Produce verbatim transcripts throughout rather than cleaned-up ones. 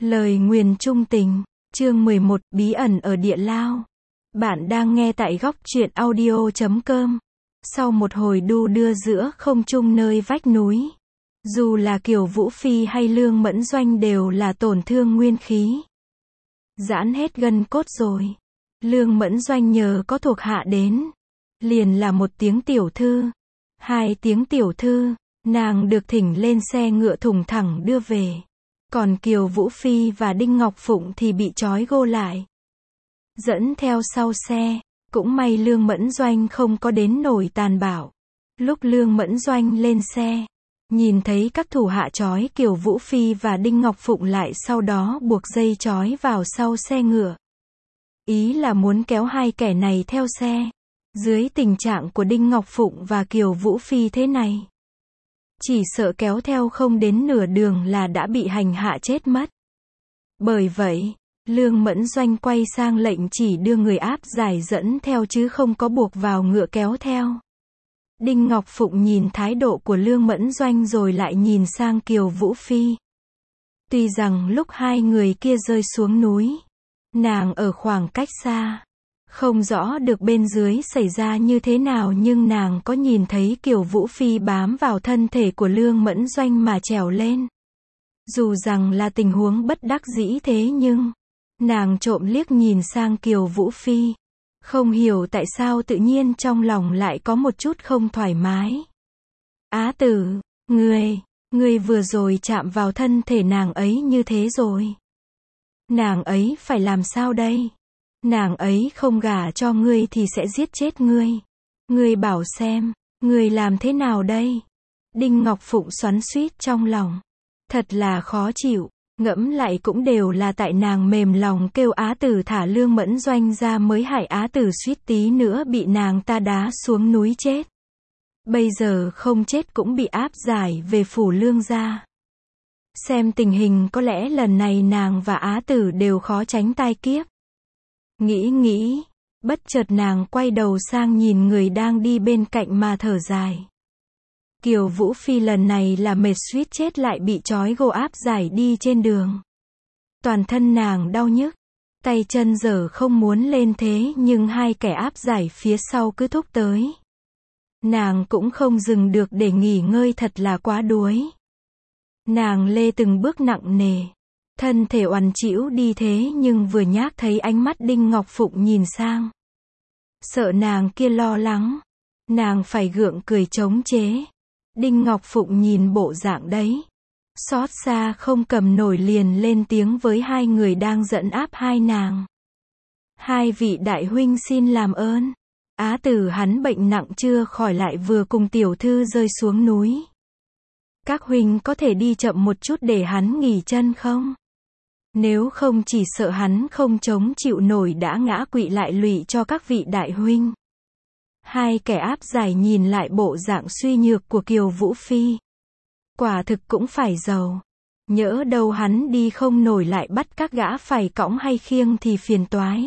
Lời nguyền chung tình, chương mười một, bí ẩn ở địa lao. Bạn đang nghe tại góc truyện audio chấm com. Sau một hồi đu đưa giữa không trung nơi vách núi, dù là Kiều Vũ Phi hay Lương Mẫn Doanh đều là tổn thương nguyên khí. Giãn hết gân cốt rồi. Lương Mẫn Doanh nhờ có thuộc hạ đến, liền là một tiếng tiểu thư, hai tiếng tiểu thư, nàng được thỉnh lên xe ngựa thùng thẳng đưa về. Còn Kiều Vũ Phi và Đinh Ngọc Phụng thì bị trói gô lại, dẫn theo sau xe. Cũng may Lương Mẫn Doanh không có đến nổi tàn bạo. Lúc Lương Mẫn Doanh lên xe, nhìn thấy các thủ hạ trói Kiều Vũ Phi và Đinh Ngọc Phụng lại, sau đó buộc dây trói vào sau xe ngựa. Ý là muốn kéo hai kẻ này theo xe. Dưới tình trạng của Đinh Ngọc Phụng và Kiều Vũ Phi thế này, chỉ sợ kéo theo không đến nửa đường là đã bị hành hạ chết mất. Bởi vậy, Lương Mẫn Doanh quay sang lệnh chỉ đưa người áp giải dẫn theo chứ không có buộc vào ngựa kéo theo. Đinh Ngọc Phụng nhìn thái độ của Lương Mẫn Doanh rồi lại nhìn sang Kiều Vũ Phi. Tuy rằng lúc hai người kia rơi xuống núi, nàng ở khoảng cách xa, không rõ được bên dưới xảy ra như thế nào, nhưng nàng có nhìn thấy Kiều Vũ Phi bám vào thân thể của Lương Mẫn Doanh mà trèo lên. Dù rằng là tình huống bất đắc dĩ thế nhưng, nàng trộm liếc nhìn sang Kiều Vũ Phi. Không hiểu tại sao tự nhiên trong lòng lại có một chút không thoải mái. Á tử, ngươi, ngươi vừa rồi chạm vào thân thể nàng ấy như thế rồi. Nàng ấy phải làm sao đây? Nàng ấy không gả cho ngươi thì sẽ giết chết ngươi. Ngươi bảo xem, ngươi làm thế nào đây? Đinh Ngọc Phụng xoắn xuýt trong lòng. Thật là khó chịu, ngẫm lại cũng đều là tại nàng mềm lòng kêu Á tử thả Lương Mẫn Doanh ra mới hại Á tử suýt tí nữa bị nàng ta đá xuống núi chết. Bây giờ không chết cũng bị áp giải về phủ Lương gia. Xem tình hình có lẽ lần này nàng và Á tử đều khó tránh tai kiếp. Nghĩ nghĩ, bất chợt nàng quay đầu sang nhìn người đang đi bên cạnh mà thở dài. Kiều Vũ Phi lần này là mệt suýt chết lại bị trói gô áp giải đi trên đường. Toàn thân nàng đau nhức, tay chân giờ không muốn lên thế nhưng hai kẻ áp giải phía sau cứ thúc tới. Nàng cũng không dừng được để nghỉ ngơi, thật là quá đuối. Nàng lê từng bước nặng nề, thân thể oằn trĩu đi thế nhưng vừa nhác thấy ánh mắt Đinh Ngọc Phụng nhìn sang. Sợ nàng kia lo lắng, nàng phải gượng cười chống chế. Đinh Ngọc Phụng nhìn bộ dạng đấy, xót xa không cầm nổi liền lên tiếng với hai người đang dẫn áp hai nàng. Hai vị đại huynh xin làm ơn. Á tử hắn bệnh nặng chưa khỏi lại vừa cùng tiểu thư rơi xuống núi. Các huynh có thể đi chậm một chút để hắn nghỉ chân không? Nếu không chỉ sợ hắn không chống chịu nổi đã ngã quỵ lại lụy cho các vị đại huynh. Hai kẻ áp giải nhìn lại bộ dạng suy nhược của Kiều Vũ Phi. Quả thực cũng phải giàu. Nhỡ đâu hắn đi không nổi lại bắt các gã phải cõng hay khiêng thì phiền toái.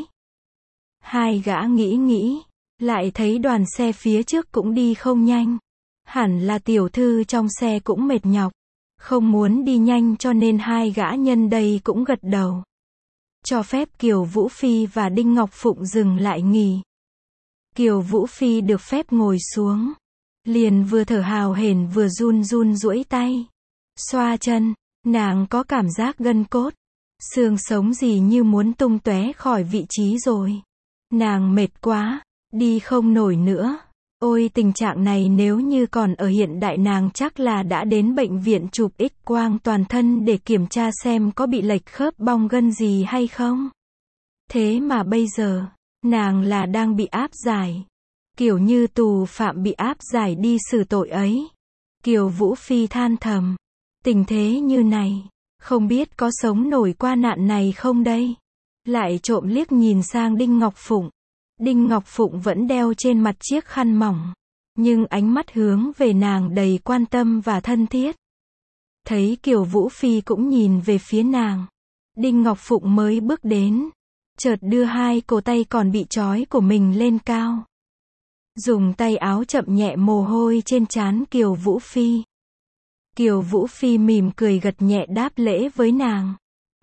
Hai gã nghĩ nghĩ, lại thấy đoàn xe phía trước cũng đi không nhanh. Hẳn là tiểu thư trong xe cũng mệt nhọc, không muốn đi nhanh cho nên hai gã nhân đây cũng gật đầu. Cho phép Kiều Vũ Phi và Đinh Ngọc Phụng dừng lại nghỉ. Kiều Vũ Phi được phép ngồi xuống, liền vừa thở hào hển vừa run run duỗi tay, xoa chân, nàng có cảm giác gân cốt, xương sống gì như muốn tung tóe khỏi vị trí rồi. Nàng mệt quá, đi không nổi nữa. Ôi tình trạng này nếu như còn ở hiện đại nàng chắc là đã đến bệnh viện chụp X quang toàn thân để kiểm tra xem có bị lệch khớp bong gân gì hay không. Thế mà bây giờ, nàng là đang bị áp giải. Kiểu như tù phạm bị áp giải đi xử tội ấy. Kiều Vũ Phi than thầm. Tình thế như này, không biết có sống nổi qua nạn này không đây? Lại trộm liếc nhìn sang Đinh Ngọc Phụng. Đinh Ngọc Phụng vẫn đeo trên mặt chiếc khăn mỏng, nhưng ánh mắt hướng về nàng đầy quan tâm và thân thiết. Thấy Kiều Vũ Phi cũng nhìn về phía nàng, Đinh Ngọc Phụng mới bước đến, chợt đưa hai cổ tay còn bị trói của mình lên cao. Dùng tay áo chậm nhẹ mồ hôi trên trán Kiều Vũ Phi. Kiều Vũ Phi mỉm cười gật nhẹ đáp lễ với nàng.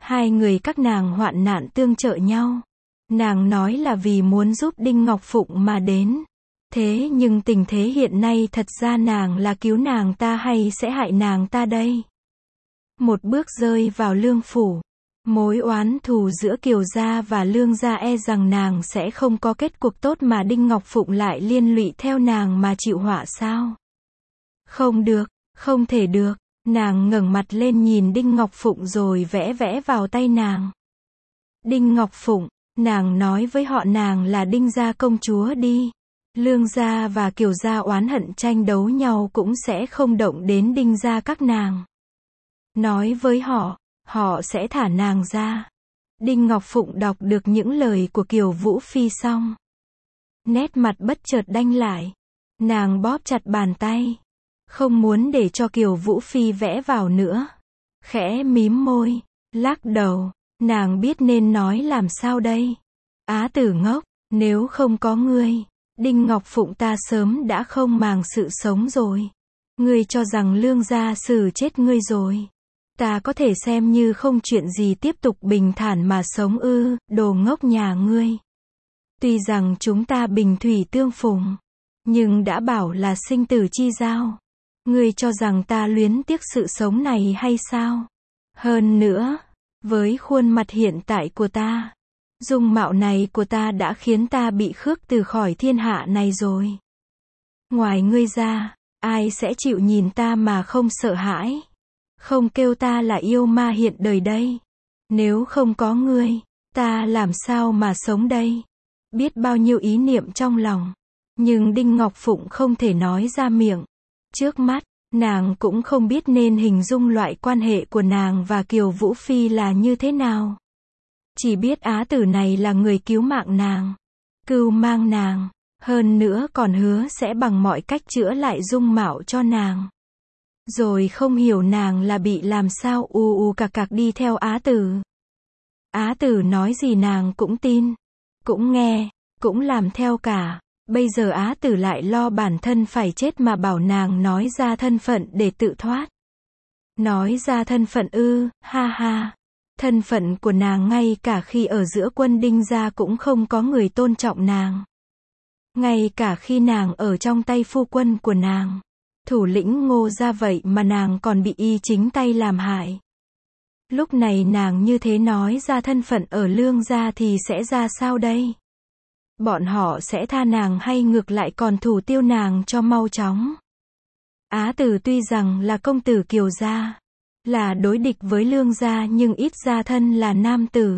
Hai người các nàng hoạn nạn tương trợ nhau. Nàng nói là vì muốn giúp Đinh Ngọc Phụng mà đến. Thế nhưng tình thế hiện nay thật ra nàng là cứu nàng ta hay sẽ hại nàng ta đây? Một bước rơi vào Lương phủ. Mối oán thù giữa Kiều gia và Lương gia e rằng nàng sẽ không có kết cục tốt mà Đinh Ngọc Phụng lại liên lụy theo nàng mà chịu họa sao? Không được, không thể được. Nàng ngẩng mặt lên nhìn Đinh Ngọc Phụng rồi vẽ vẽ vào tay nàng. Đinh Ngọc Phụng, nàng nói với họ nàng là Đinh gia công chúa đi. Lương gia và Kiều gia oán hận tranh đấu nhau cũng sẽ không động đến Đinh gia các nàng. Nói với họ, họ sẽ thả nàng ra. Đinh Ngọc Phụng đọc được những lời của Kiều Vũ Phi xong. Nét mặt bất chợt đanh lại. Nàng bóp chặt bàn tay. Không muốn để cho Kiều Vũ Phi vẽ vào nữa. Khẽ mím môi, lắc đầu, nàng biết nên nói làm sao đây. Á tử ngốc, nếu không có ngươi, Đinh Ngọc Phụng ta sớm đã không màng sự sống rồi. Ngươi cho rằng Lương gia xử chết ngươi rồi. Ta có thể xem như không chuyện gì tiếp tục bình thản mà sống ư, đồ ngốc nhà ngươi. Tuy rằng chúng ta bình thủy tương phùng, nhưng đã bảo là sinh tử chi giao. Ngươi cho rằng ta luyến tiếc sự sống này hay sao? Hơn nữa, với khuôn mặt hiện tại của ta, dung mạo này của ta đã khiến ta bị khước từ khỏi thiên hạ này rồi. Ngoài ngươi ra, ai sẽ chịu nhìn ta mà không sợ hãi? Không kêu ta là yêu ma hiện đời đây. Nếu không có ngươi, ta làm sao mà sống đây? Biết bao nhiêu ý niệm trong lòng, nhưng Đinh Ngọc Phụng không thể nói ra miệng. Trước mắt, nàng cũng không biết nên hình dung loại quan hệ của nàng và Kiều Vũ Phi là như thế nào. Chỉ biết á tử này là người cứu mạng nàng, cưu mang nàng, hơn nữa còn hứa sẽ bằng mọi cách chữa lại dung mạo cho nàng. Rồi không hiểu nàng là bị làm sao u u cạc cạc đi theo á tử. Á tử nói gì nàng cũng tin, cũng nghe, cũng làm theo cả. Bây giờ á tử lại lo bản thân phải chết mà bảo nàng nói ra thân phận để tự thoát. Nói ra thân phận ư, ha ha. Thân phận của nàng ngay cả khi ở giữa quân Đinh gia cũng không có người tôn trọng nàng. Ngay cả khi nàng ở trong tay phu quân của nàng, thủ lĩnh Ngô gia vậy mà nàng còn bị y chính tay làm hại. Lúc này nàng như thế nói ra thân phận ở Lương gia thì sẽ ra sao đây? Bọn họ sẽ tha nàng hay ngược lại còn thủ tiêu nàng cho mau chóng? Á tử tuy rằng là công tử Kiều gia, là đối địch với Lương gia nhưng ít ra thân là nam tử.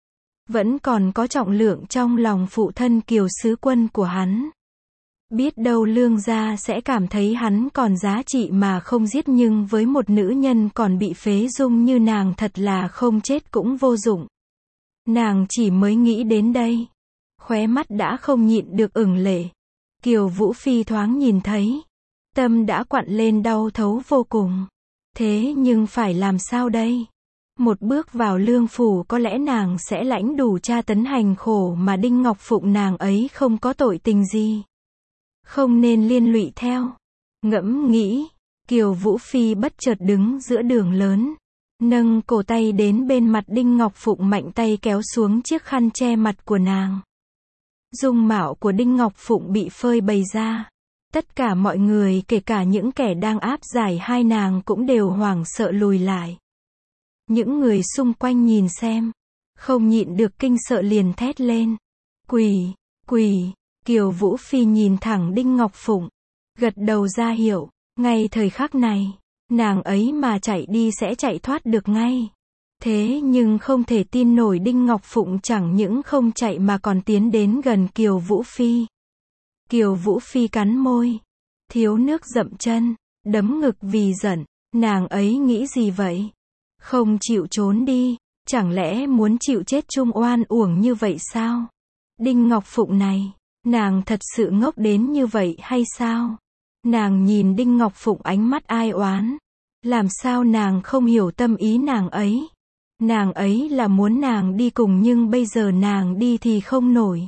Vẫn còn có trọng lượng trong lòng phụ thân Kiều sứ quân của hắn. Biết đâu Lương gia sẽ cảm thấy hắn còn giá trị mà không giết, nhưng với một nữ nhân còn bị phế dung như nàng thật là không chết cũng vô dụng. Nàng chỉ mới nghĩ đến đây, khóe mắt đã không nhịn được ửng lệ. Kiều Vũ Phi thoáng nhìn thấy, tâm đã quặn lên đau thấu vô cùng. Thế nhưng phải làm sao đây? Một bước vào Lương phủ có lẽ nàng sẽ lãnh đủ tra tấn hành khổ mà Đinh Ngọc Phụng nàng ấy không có tội tình gì. Không nên liên lụy theo. Ngẫm nghĩ, Kiều Vũ Phi bất chợt đứng giữa đường lớn, nâng cổ tay đến bên mặt Đinh Ngọc Phụng mạnh tay kéo xuống chiếc khăn che mặt của nàng. Dung mạo của Đinh Ngọc Phụng bị phơi bày ra. Tất cả mọi người kể cả những kẻ đang áp giải hai nàng cũng đều hoảng sợ lùi lại. Những người xung quanh nhìn xem, không nhịn được kinh sợ liền thét lên. Quỳ, quỳ, Kiều Vũ Phi nhìn thẳng Đinh Ngọc Phụng, gật đầu ra hiệu, ngay thời khắc này, nàng ấy mà chạy đi sẽ chạy thoát được ngay. Thế nhưng không thể tin nổi Đinh Ngọc Phụng chẳng những không chạy mà còn tiến đến gần Kiều Vũ Phi. Kiều Vũ Phi cắn môi, thiếu nước dậm chân, đấm ngực vì giận, nàng ấy nghĩ gì vậy? Không chịu trốn đi, chẳng lẽ muốn chịu chết chung oan uổng như vậy sao? Đinh Ngọc Phụng này, nàng thật sự ngốc đến như vậy hay sao? Nàng nhìn Đinh Ngọc Phụng ánh mắt ai oán, làm sao nàng không hiểu tâm ý nàng ấy? Nàng ấy là muốn nàng đi cùng nhưng bây giờ nàng đi thì không nổi.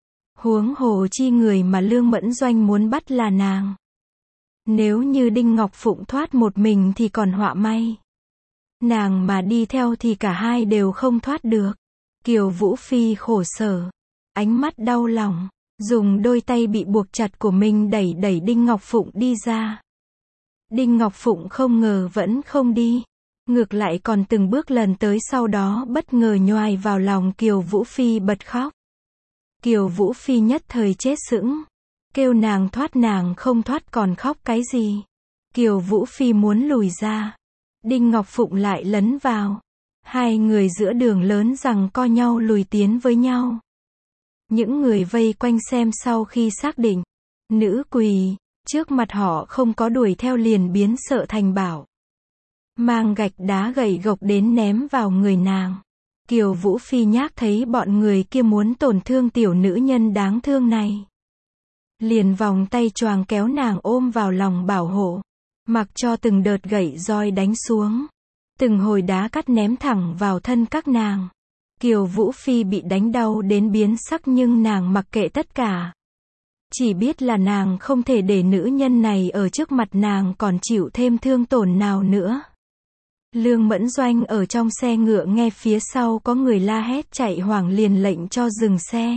Huống hồ chi người mà Lương Mẫn Doanh muốn bắt là nàng. Nếu như Đinh Ngọc Phụng thoát một mình thì còn họa may. Nàng mà đi theo thì cả hai đều không thoát được. Kiều Vũ Phi khổ sở, ánh mắt đau lòng, dùng đôi tay bị buộc chặt của mình đẩy đẩy Đinh Ngọc Phụng đi ra. Đinh Ngọc Phụng không ngờ vẫn không đi, ngược lại còn từng bước lần tới, sau đó bất ngờ nhoài vào lòng Kiều Vũ Phi bật khóc. Kiều Vũ Phi nhất thời chết sững, kêu nàng thoát, nàng không thoát còn khóc cái gì. Kiều Vũ Phi muốn lùi ra, Đinh Ngọc Phụng lại lấn vào. Hai người giữa đường lớn giằng co nhau lùi tiến với nhau. Những người vây quanh xem sau khi xác định nữ quỳ trước mặt họ không có đuổi theo liền biến sợ thành bảo, mang gạch đá gậy gộc đến ném vào người nàng. Kiều Vũ Phi nhác thấy bọn người kia muốn tổn thương tiểu nữ nhân đáng thương này, liền vòng tay choàng kéo nàng ôm vào lòng bảo hộ, mặc cho từng đợt gậy roi đánh xuống, từng hồi đá cắt ném thẳng vào thân các nàng. Kiều Vũ Phi bị đánh đau đến biến sắc nhưng nàng mặc kệ tất cả. Chỉ biết là nàng không thể để nữ nhân này ở trước mặt nàng còn chịu thêm thương tổn nào nữa. Lương Mẫn Doanh ở trong xe ngựa nghe phía sau có người la hét chạy hoảng liền lệnh cho dừng xe.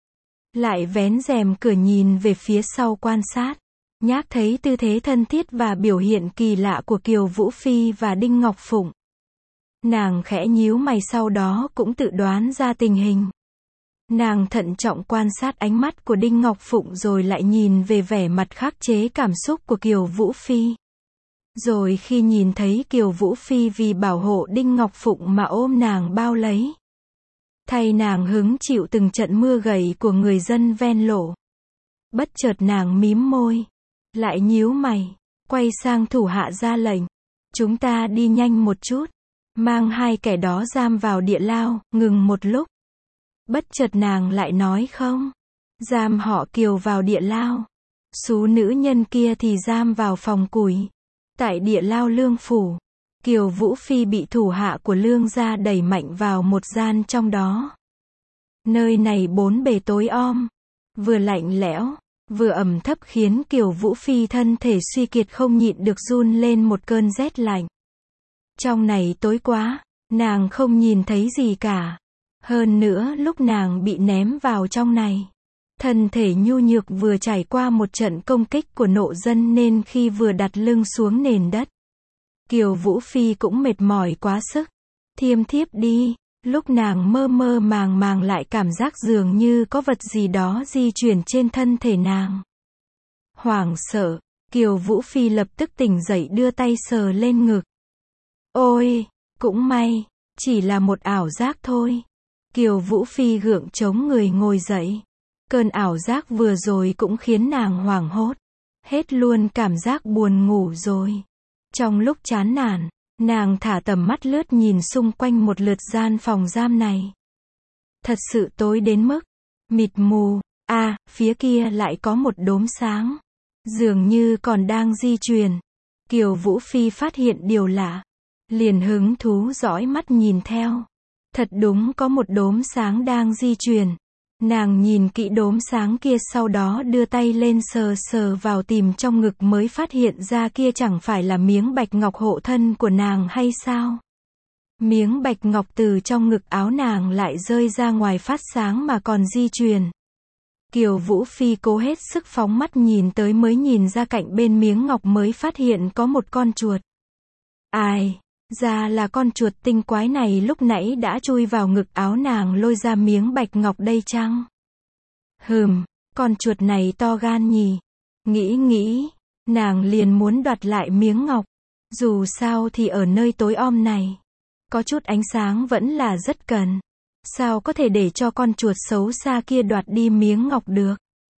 Lại vén rèm cửa nhìn về phía sau quan sát. Nhác thấy tư thế thân thiết và biểu hiện kỳ lạ của Kiều Vũ Phi và Đinh Ngọc Phụng. Nàng khẽ nhíu mày, sau đó cũng tự đoán ra tình hình. Nàng thận trọng quan sát ánh mắt của Đinh Ngọc Phụng rồi lại nhìn về vẻ mặt khắc chế cảm xúc của Kiều Vũ Phi. Rồi khi nhìn thấy Kiều Vũ Phi vì bảo hộ Đinh Ngọc Phụng mà ôm nàng bao lấy, thay nàng hứng chịu từng trận mưa gậy của người dân ven lộ, bất chợt nàng mím môi, lại nhíu mày, quay sang thủ hạ ra lệnh, chúng ta đi nhanh một chút, mang hai kẻ đó giam vào địa lao. Ngừng một lúc, bất chợt nàng lại nói, không, giam họ Kiều vào địa lao, số nữ nhân kia thì giam vào phòng củi. Tại địa lao Lương phủ, Kiều Vũ Phi bị thủ hạ của Lương gia đẩy mạnh vào một gian trong đó. Nơi này bốn bề tối om, vừa lạnh lẽo, vừa ẩm thấp khiến Kiều Vũ Phi thân thể suy kiệt không nhịn được run lên một cơn rét lạnh. Trong này tối quá, nàng không nhìn thấy gì cả. Hơn nữa lúc nàng bị ném vào trong này, thân thể nhu nhược vừa trải qua một trận công kích của nộ dân nên khi vừa đặt lưng xuống nền đất, Kiều Vũ Phi cũng mệt mỏi quá sức, thiêm thiếp đi. Lúc nàng mơ mơ màng màng lại cảm giác dường như có vật gì đó di chuyển trên thân thể nàng. Hoảng sợ, Kiều Vũ Phi lập tức tỉnh dậy đưa tay sờ lên ngực. Ôi, cũng may, chỉ là một ảo giác thôi. Kiều Vũ Phi gượng chống người ngồi dậy. Cơn ảo giác vừa rồi cũng khiến nàng hoảng hốt, hết luôn cảm giác buồn ngủ rồi. Trong lúc chán nản, nàng thả tầm mắt lướt nhìn xung quanh một lượt gian phòng giam này. Thật sự tối đến mức mịt mù. À, phía kia lại có một đốm sáng, dường như còn đang di chuyển. Kiều Vũ Phi phát hiện điều lạ, liền hứng thú dõi mắt nhìn theo. Thật đúng có một đốm sáng đang di chuyển. Nàng nhìn kỹ đốm sáng kia, sau đó đưa tay lên sờ sờ vào tìm trong ngực mới phát hiện ra kia chẳng phải là miếng bạch ngọc hộ thân của nàng hay sao? Miếng bạch ngọc từ trong ngực áo nàng lại rơi ra ngoài phát sáng mà còn di chuyển. Kiều Vũ Phi cố hết sức phóng mắt nhìn tới mới nhìn ra cạnh bên miếng ngọc mới phát hiện có một con chuột. Ai, ra là con chuột tinh quái này lúc nãy đã chui vào ngực áo nàng lôi ra miếng bạch ngọc đây chăng? Hừm, con chuột này to gan nhỉ. Nghĩ nghĩ, nàng liền muốn đoạt lại miếng ngọc. Dù sao thì ở nơi tối om này, có chút ánh sáng vẫn là rất cần. Sao có thể để cho con chuột xấu xa kia đoạt đi miếng ngọc được?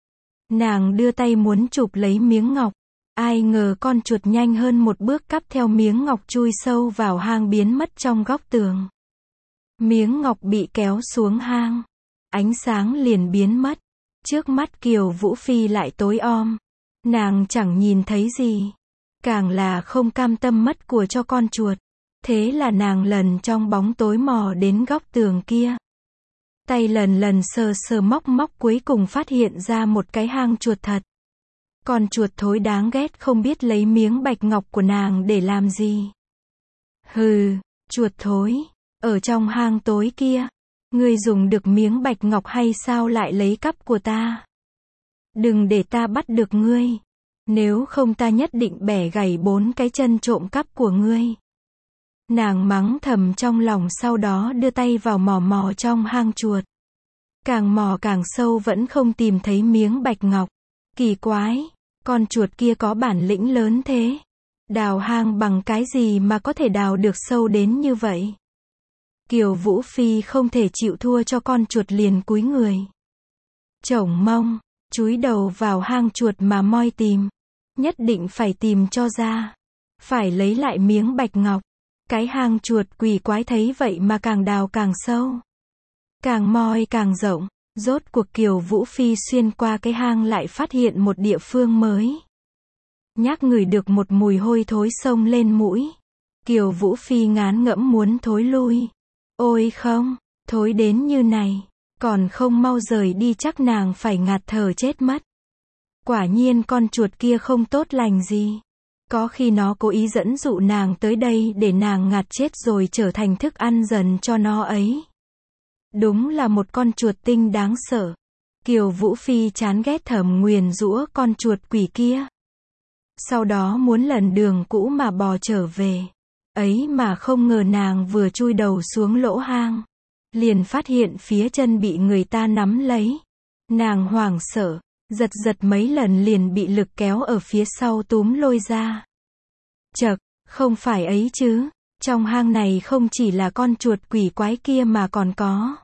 Nàng đưa tay muốn chụp lấy miếng ngọc. Ai ngờ con chuột nhanh hơn một bước cắp theo miếng ngọc chui sâu vào hang biến mất trong góc tường. Miếng ngọc bị kéo xuống hang. Ánh sáng liền biến mất. Trước mắt Kiều Vũ Phi lại tối om. Nàng chẳng nhìn thấy gì. Càng là không cam tâm mất của cho con chuột. Thế là nàng lần trong bóng tối mò đến góc tường kia. Tay lần lần sờ sờ móc móc cuối cùng phát hiện ra một cái hang chuột thật. Con chuột thối đáng ghét không biết lấy miếng bạch ngọc của nàng để làm gì. Hừ, Chuột thối, ở trong hang tối kia, ngươi dùng được miếng bạch ngọc hay sao lại lấy cắp của ta? Đừng để ta bắt được ngươi. Nếu không ta nhất định bẻ gãy bốn cái chân trộm cắp của ngươi. Nàng mắng thầm trong lòng, sau đó đưa tay vào mò mò trong hang chuột. Càng mò càng sâu vẫn không tìm thấy miếng bạch ngọc. Kỳ quái, con chuột kia có bản lĩnh lớn thế. Đào hang bằng cái gì mà có thể đào được sâu đến như vậy? Kiều Vũ Phi không thể chịu thua cho con chuột, liền cúi người, chổng mông, chúi đầu vào hang chuột mà moi tìm. Nhất định phải tìm cho ra. Phải lấy lại miếng bạch ngọc. Cái hang chuột quỷ quái thấy vậy mà càng đào càng sâu. Càng moi càng rộng. Rốt cuộc Kiều Vũ Phi xuyên qua cái hang lại phát hiện một địa phương mới. Nhác ngửi được một mùi hôi thối xông lên mũi. Kiều Vũ Phi ngán ngẩm muốn thối lui. Ôi không, thối đến như này, còn không mau rời đi chắc nàng phải ngạt thở chết mất. Quả nhiên con chuột kia không tốt lành gì. Có khi nó cố ý dẫn dụ nàng tới đây để nàng ngạt chết rồi trở thành thức ăn dần cho nó ấy. Đúng là một con chuột tinh đáng sợ. Kiều Vũ Phi chán ghét thầm nguyền rủa con chuột quỷ kia. Sau đó muốn lần đường cũ mà bò trở về. Ấy mà không ngờ nàng vừa chui đầu xuống lỗ hang, liền phát hiện phía chân bị người ta nắm lấy. Nàng hoảng sợ, giật giật mấy lần liền bị lực kéo ở phía sau túm lôi ra. Chậc, không phải ấy chứ, trong hang này không chỉ là con chuột quỷ quái kia mà còn có.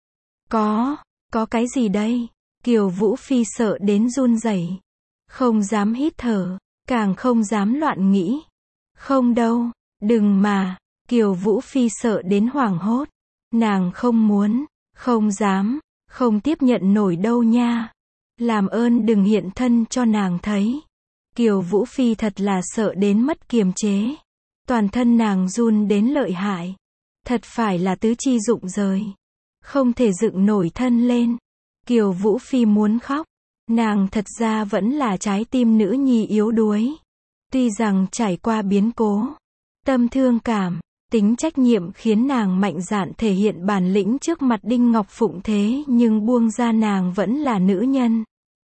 Có, có cái gì đây? Kiều Vũ Phi sợ đến run rẩy, không dám hít thở, càng không dám loạn nghĩ. Không đâu, đừng mà, Kiều Vũ Phi sợ đến hoảng hốt. Nàng không muốn, không dám, không tiếp nhận nổi đâu nha. Làm ơn đừng hiện thân cho nàng thấy. Kiều Vũ Phi thật là sợ đến mất kiềm chế. Toàn thân nàng run đến lợi hại. Thật phải là tứ chi rụng rời. Không thể dựng nổi thân lên. Kiều Vũ Phi muốn khóc. Nàng thật ra vẫn là trái tim nữ nhi yếu đuối. Tuy rằng trải qua biến cố, tâm thương cảm, tính trách nhiệm khiến nàng mạnh dạn thể hiện bản lĩnh trước mặt Đinh Ngọc Phụng, thế nhưng buông ra nàng vẫn là nữ nhân.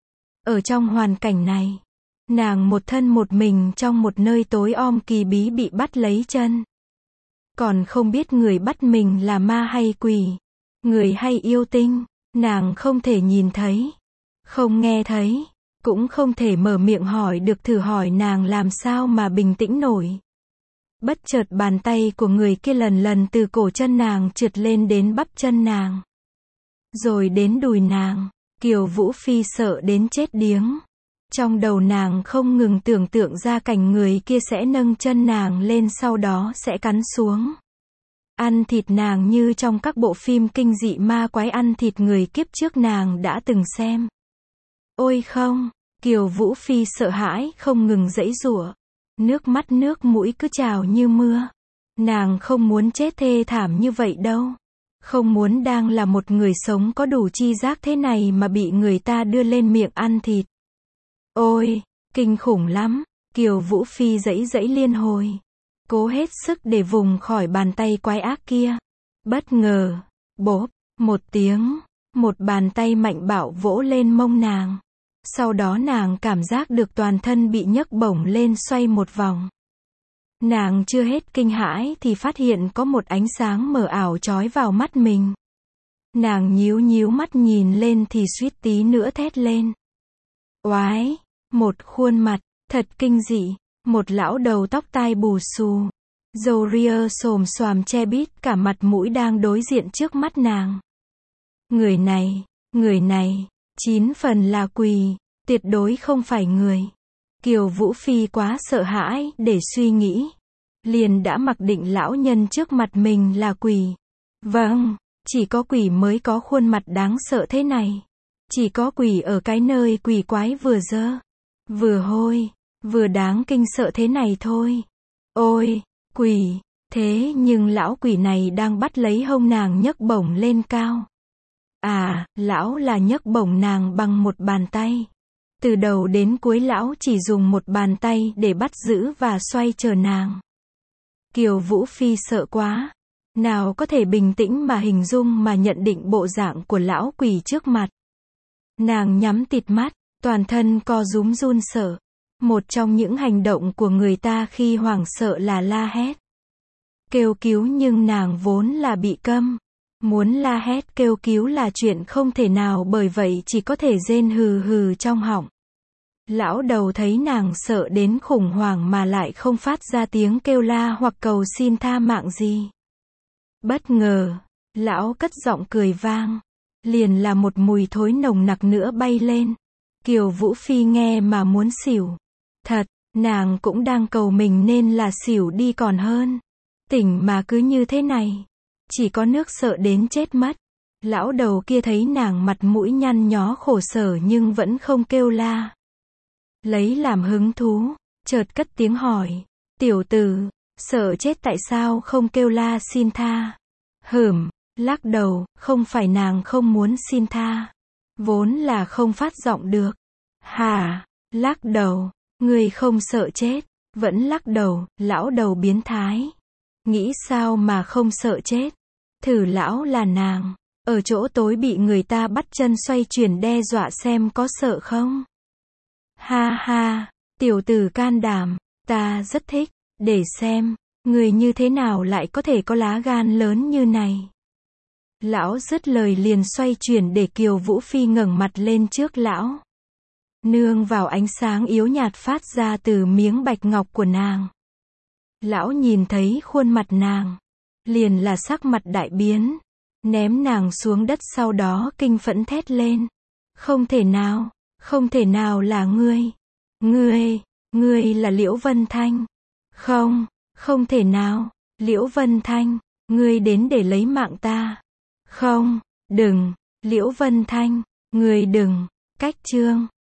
Ở trong hoàn cảnh này, nàng một thân một mình trong một nơi tối om kỳ bí bị bắt lấy chân. Còn không biết người bắt mình là ma hay quỷ, người hay yêu tinh, nàng không thể nhìn thấy, không nghe thấy, cũng không thể mở miệng hỏi được. Thử hỏi nàng làm sao mà bình tĩnh nổi. Bất chợt bàn tay của người kia lần lần từ cổ chân nàng trượt lên đến bắp chân nàng, rồi đến đùi nàng. Kiều Vũ Phi sợ đến chết điếng. Trong đầu nàng không ngừng tưởng tượng ra cảnh người kia sẽ nâng chân nàng lên, sau đó sẽ cắn xuống, ăn thịt nàng như trong các bộ phim kinh dị ma quái ăn thịt người kiếp trước nàng đã từng xem. Ôi không, Kiều Vũ Phi sợ hãi không ngừng giãy giụa. Nước mắt nước mũi cứ trào như mưa. Nàng không muốn chết thê thảm như vậy đâu. Không muốn đang là một người sống có đủ chi giác thế này mà bị người ta đưa lên miệng ăn thịt. Ôi, kinh khủng lắm. Kiều Vũ Phi giãy giãy liên hồi, cố hết sức để vùng khỏi bàn tay quái ác kia. Bất ngờ, bốp, một tiếng, một bàn tay mạnh bạo vỗ lên mông nàng. Sau đó nàng cảm giác được toàn thân bị nhấc bổng lên xoay một vòng. Nàng chưa hết kinh hãi thì phát hiện có một ánh sáng mờ ảo chói vào mắt mình. Nàng nhíu nhíu mắt nhìn lên thì suýt tí nữa thét lên. Oái, một khuôn mặt, thật kinh dị, một lão đầu tóc tai bù xù, râu ria xồm xoàm che bít cả mặt mũi đang đối diện trước mắt nàng. Người này, người này, chín phần là quỷ, tuyệt đối không phải người. Kiều Vũ Phi quá sợ hãi để suy nghĩ, liền đã mặc định lão nhân trước mặt mình là quỷ. Vâng, chỉ có quỷ mới có khuôn mặt đáng sợ thế này. Chỉ có quỷ ở cái nơi quỷ quái vừa dơ, vừa hôi, vừa đáng kinh sợ thế này thôi. Ôi, quỷ, thế nhưng lão quỷ này đang bắt lấy hông nàng nhấc bổng lên cao. À, lão là nhấc bổng nàng bằng một bàn tay. Từ đầu đến cuối lão chỉ dùng một bàn tay để bắt giữ và xoay trở nàng. Kiều Vũ Phi sợ quá. Nào có thể bình tĩnh mà hình dung mà nhận định bộ dạng của lão quỷ trước mặt. Nàng nhắm tịt mắt, toàn thân co rúm run sợ. Một trong những hành động của người ta khi hoảng sợ là la hét. Kêu cứu nhưng nàng vốn là bị câm. Muốn la hét kêu cứu là chuyện không thể nào, bởi vậy chỉ có thể rên hừ hừ trong họng. Lão đầu thấy nàng sợ đến khủng hoảng mà lại không phát ra tiếng kêu la hoặc cầu xin tha mạng gì. Bất ngờ, lão cất giọng cười vang. Liền là một mùi thối nồng nặc nữa bay lên. Kiều Vũ Phi nghe mà muốn xỉu. Thật, nàng cũng đang cầu mình nên là xỉu đi còn hơn. Tỉnh mà cứ như thế này. Chỉ có nước sợ đến chết mất. Lão đầu kia thấy nàng mặt mũi nhăn nhó khổ sở nhưng vẫn không kêu la. Lấy làm hứng thú, chợt cất tiếng hỏi. Tiểu tử, sợ chết tại sao không kêu la xin tha? Hửm, lắc đầu, không phải nàng không muốn xin tha. Vốn là không phát giọng được. Hả, lắc đầu, người không sợ chết, vẫn lắc đầu, lão đầu biến thái. Nghĩ sao mà không sợ chết? Thử lão là nàng, ở chỗ tối bị người ta bắt chân xoay chuyển đe dọa xem có sợ không? Ha ha, tiểu tử can đảm, ta rất thích, để xem, người như thế nào lại có thể có lá gan lớn như này. Lão dứt lời liền xoay chuyển để Kiều Vũ Phi ngẩng mặt lên trước lão. Nương vào ánh sáng yếu nhạt phát ra từ miếng bạch ngọc của nàng. Lão nhìn thấy khuôn mặt nàng, liền là sắc mặt đại biến, ném nàng xuống đất sau đó kinh phẫn thét lên. Không thể nào, không thể nào là ngươi. Ngươi, ngươi là Liễu Vân Thanh. Không, không thể nào, Liễu Vân Thanh, ngươi đến để lấy mạng ta. Không, đừng, Liễu Vân Thanh, ngươi đừng, cách chương.